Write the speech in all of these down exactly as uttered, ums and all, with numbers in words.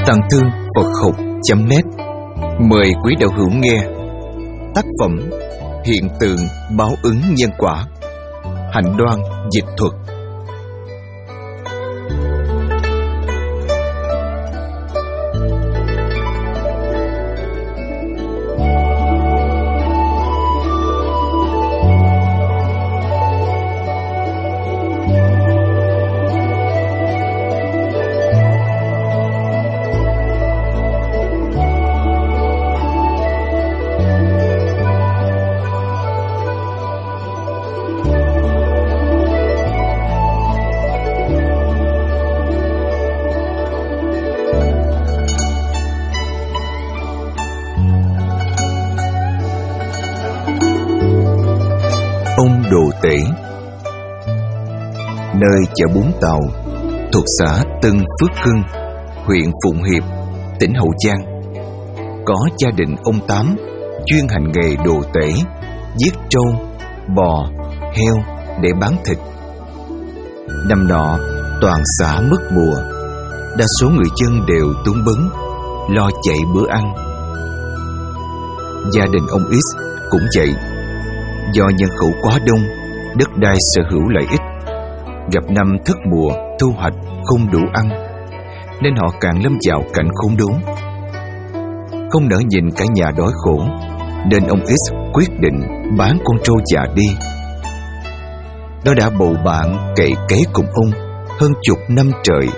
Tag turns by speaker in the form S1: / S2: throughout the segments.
S1: Tàng Thư Phật Học chấm net mời quý đạo hữu nghe tác phẩm Hiện tượng báo ứng nhân quả, Hạnh Đoan dịch thuật. Ông Đồ Tể, nơi chợ Bún Tàu, thuộc xã Tân Phước Hưng, huyện Phụng Hiệp, tỉnh Hậu Giang, có gia đình ông Tám chuyên hành nghề đồ tể, giết trâu, bò, heo để bán thịt. Năm nọ toàn xã mất mùa, đa số người dân đều túng bấn, lo chạy bữa ăn. Gia đình ông X cũng vậy. Do nhân khẩu quá đông, đất đai sở hữu lại ít, gặp năm thất mùa thu hoạch không đủ ăn, nên họ càng lâm vào cảnh khốn đốn. Không nỡ nhìn cả nhà đói khổ, nên ông X quyết định bán con trâu già đi. Nó đã bầu bạn cậy cấy cùng ông hơn chục năm trời.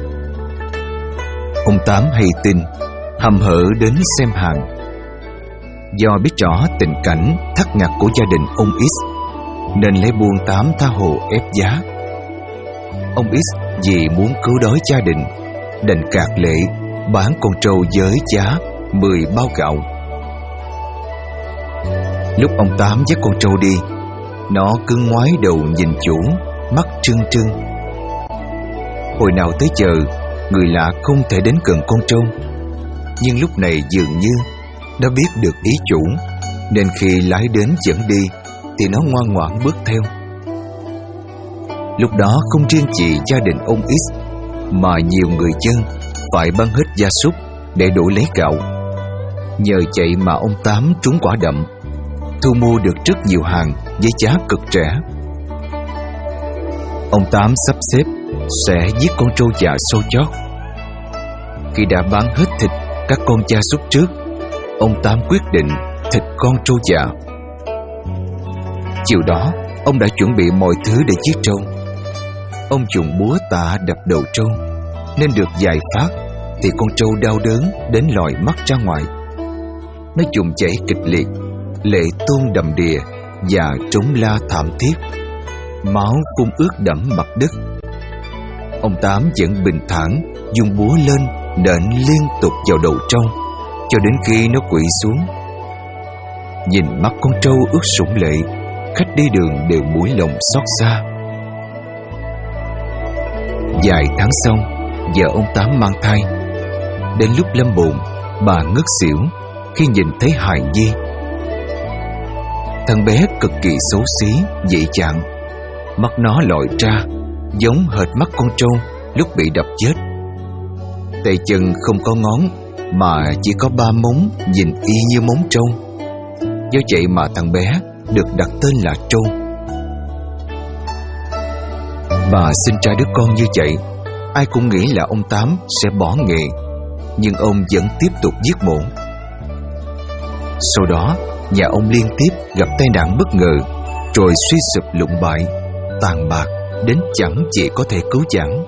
S1: Ông Tám hay tin, hầm hở đến xem hàng. Do biết rõ tình cảnh thắt ngặt của gia đình ông X, nên lấy buôn Tám tha hồ ép giá. Ông X vì muốn cứu đói gia đình, đành cạt lệ bán con trâu với giá mười bao gạo. Lúc ông Tám dắt con trâu đi, nó cứ ngoái đầu nhìn chủ, mắt trưng trưng. Hồi nào tới giờ, người lạ không thể đến gần con trâu, nhưng lúc này dường như đã biết được ý chủ, nên khi lái đến dẫn đi thì nó ngoan ngoãn bước theo. Lúc đó không riêng chỉ gia đình ông X, mà nhiều người dân phải bán hết gia súc để đổi lấy gạo. Nhờ vậy mà ông Tám trúng quả đậm, thu mua được rất nhiều hàng với giá cực rẻ. Ông Tám sắp xếp sẽ giết con trâu già sâu chót. Khi đã bán hết thịt các con gia súc trước, ông Tám quyết định thịt con trâu già. Chiều đó, ông đã chuẩn bị mọi thứ để giết trâu. Ông dùng búa tạ đập đầu trâu, nên được vài phát thì con trâu đau đớn đến lòi mắt ra ngoài. Nó dùng chảy kịch liệt, lệ tuôn đầm đìa và trống la thảm thiết. Máu phun ướt đẫm mặt đất. Ông Tám vẫn bình thản dùng búa lên nện liên tục vào đầu trâu cho đến khi nó quỵ xuống. Nhìn mắt con trâu ướt sũng lệ, khách đi đường đều mũi lòng xót xa. Vài tháng sau, vợ ông Tám mang thai. Đến lúc lâm bồn, bà ngất xỉu khi nhìn thấy hài nhi. Thằng bé cực kỳ xấu xí, dị trạng. Mắt nó lồi ra, giống hệt mắt con trâu lúc bị đập chết. Tay chân không có ngón, mà chỉ có ba móng nhìn y như móng trâu. Do vậy mà thằng bé được đặt tên là Trâu. Bà sinh ra đứa con như vậy, ai cũng nghĩ là ông Tám sẽ bỏ nghề, nhưng ông vẫn tiếp tục giết mổ. Sau đó, nhà ông liên tiếp gặp tai nạn bất ngờ, rồi suy sụp lụng bại, tàn bạc đến chẳng chỉ có thể cứu vãn.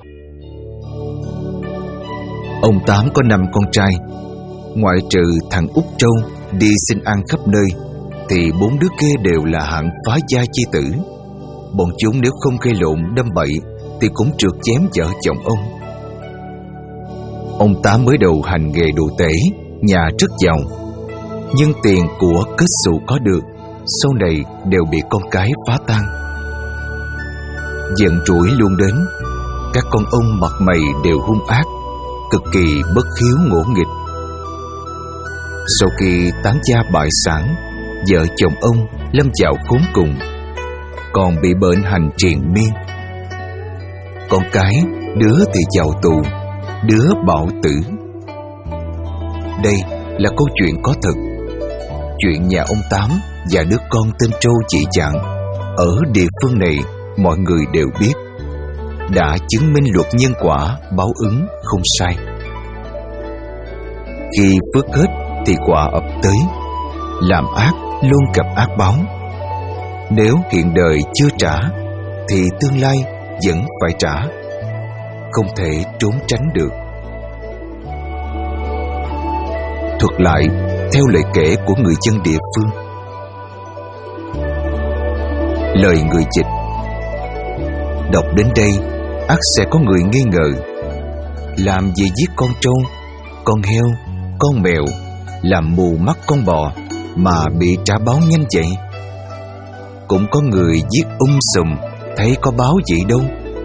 S1: Ông Tám có năm con trai, ngoại trừ thằng út Trâu đi xin ăn khắp nơi, thì bốn đứa kia đều là hạng phá gia chi tử. Bọn chúng nếu không gây lộn đâm bậy thì cũng trượt chém vợ chồng ông. Ông Tám mới đầu hành nghề đồ tể, nhà rất giàu, nhưng tiền của kết xù có được sau này đều bị con cái phá tan. Giận rủi luôn đến, các con ông mặt mày đều hung ác, cực kỳ bất hiếu ngỗ nghịch. Sau khi tán gia bại sản, vợ chồng ông lâm vào khốn cùng, còn bị bệnh hành triền miên. Con cái đứa thì vào tù, đứa bảo tử. Đây là câu chuyện có thật. Chuyện nhà ông Tám và đứa con tên Trâu chị Chạng ở địa phương này mọi người đều biết, đã chứng minh luật nhân quả báo ứng không sai. Khi phước hết thì quả ập tới. Làm ác luôn gặp ác báo. Nếu hiện đời chưa trả thì tương lai vẫn phải trả, không thể trốn tránh được. Thuật lại theo lời kể của người dân địa phương. Lời người dịch. Đọc đến đây, ắt sẽ có người nghi ngờ, làm gì giết con trâu, con heo, con mèo, làm mù mắt con bò mà bị trả báo nhanh vậy? Cũng có người giết um sùm, thấy có báo gì đâu.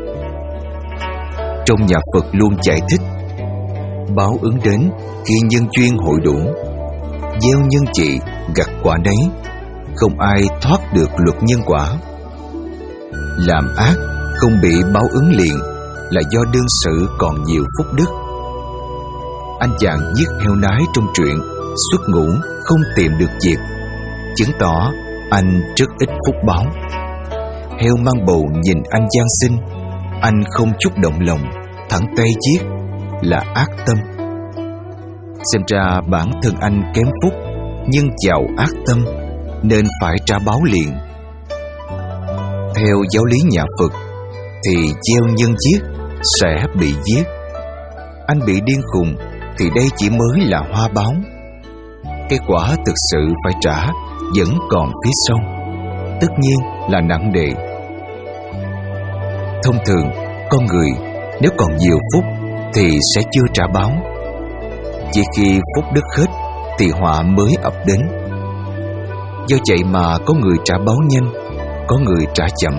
S1: Trong nhà Phật luôn giải thích, báo ứng đến khi nhân duyên hội đủ, gieo nhân trị gặt quả đấy, không ai thoát được luật nhân quả. Làm ác không bị báo ứng liền là do đương sự còn nhiều phúc đức. Anh chàng giết heo nái trong truyện xuất ngũ không tìm được việc, chứng tỏ anh rất ít phúc báo. Heo mang bầu nhìn anh gian sinh, anh không chút động lòng, thẳng tay giết là ác tâm. Xem ra bản thân anh kém phúc, nhưng giàu ác tâm nên phải trả báo liền. Theo giáo lý nhà Phật thì gieo nhân giết sẽ bị giết. Anh bị điên khùng thì đây chỉ mới là hoa báo. Cái quả thực sự phải trả vẫn còn phía sau, tất nhiên là nặng nề. Thông thường con người nếu còn nhiều phúc thì sẽ chưa trả báo. Chỉ khi phúc đức hết thì họa mới ập đến. Do vậy mà có người trả báo nhanh, có người trả chậm.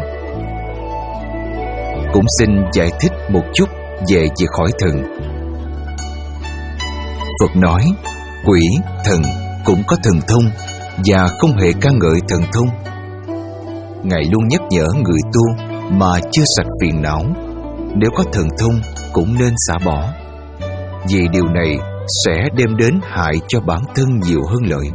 S1: Cũng xin giải thích một chút về việc khỏi thần. Phật nói quỷ, thần cũng có thần thông và không hề ca ngợi thần thông. Ngài luôn nhắc nhở người tu mà chưa sạch phiền não, nếu có thần thông cũng nên xả bỏ, vì điều này sẽ đem đến hại cho bản thân nhiều hơn lợi.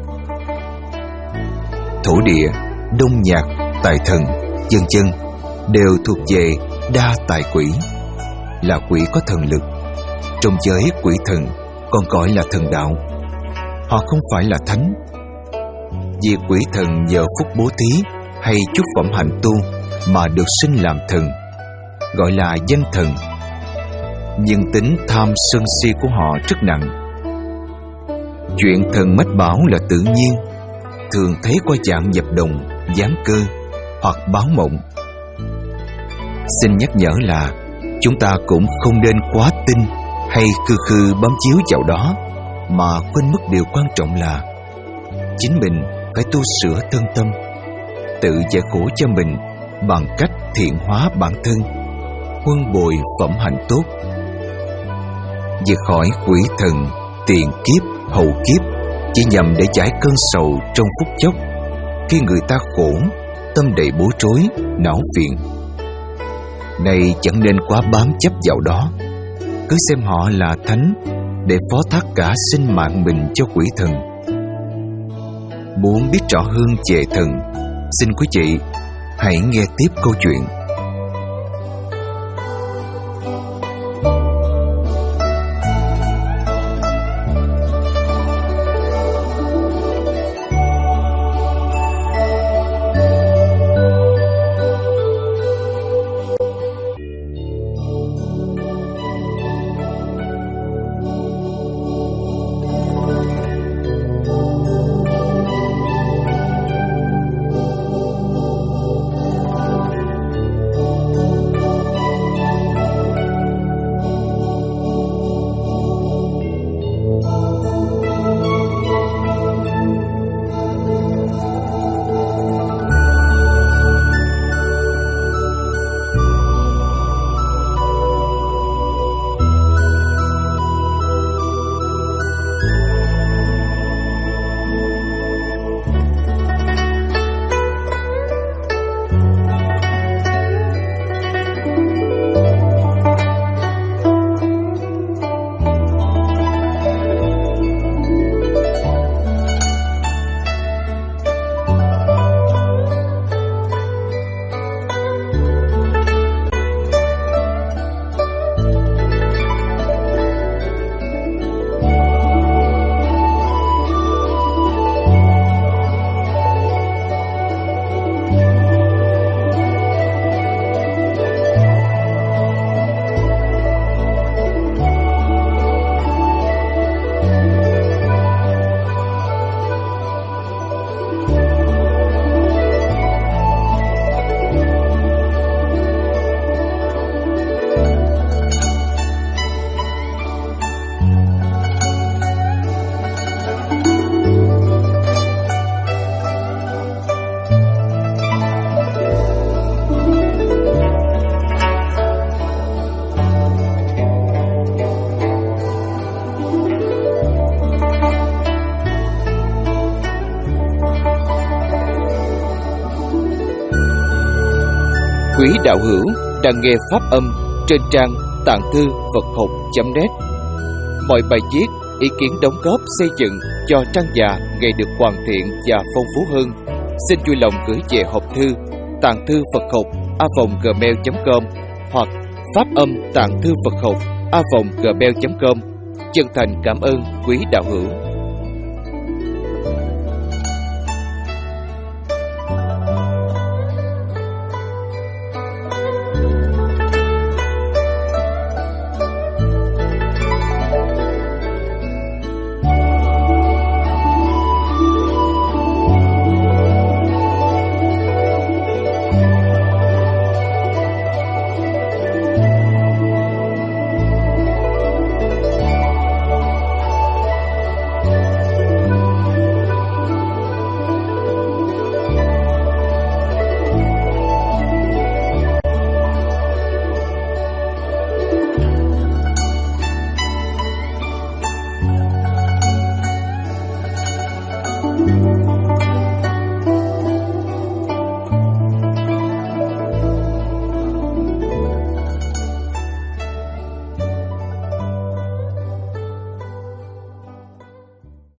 S1: Thổ địa, đông nhạc, tài thần, vân vân đều thuộc về đa tài quỷ, là quỷ có thần lực. Trong giới quỷ thần còn gọi là thần đạo. Họ không phải là thánh. Vì quỷ thần nhờ phúc bố thí hay chút phẩm hạnh tu mà được sinh làm thần, gọi là danh thần. Nhưng tính tham sân si của họ rất nặng. Chuyện thần mách bảo là tự nhiên, thường thấy qua dạng dập đồng, giáng cơ hoặc báo mộng. Xin nhắc nhở là chúng ta cũng không nên quá tin hay khư khư bám chiếu vào đó, mà quên mất điều quan trọng là chính mình phải tu sửa thân tâm, tự giải khổ cho mình bằng cách thiện hóa bản thân, huân bồi phẩm hạnh tốt. Vượt khỏi quỷ thần, tiền kiếp, hậu kiếp chỉ nhằm để giải cơn sầu trong phút chốc, khi người ta khổ, tâm đầy bối rối, não phiền. Này chẳng nên quá bám chấp vào đó, cứ xem họ là thánh để phó thác cả sinh mạng mình cho quỷ thần. Muốn biết rõ hơn về thần, xin quý vị hãy nghe tiếp câu chuyện. Quý đạo hữu đang nghe pháp âm trên trang tạng thư Phật học chấm net. Mọi bài viết, ý kiến đóng góp xây dựng cho trang già ngày được hoàn thiện và phong phú hơn, xin vui lòng gửi về hộp thư tạng thư Phật học a vòng gmail chấm com hoặc pháp âm tạng thư Phật học a vòng gmail chấm com. Chân thành cảm ơn quý đạo hữu.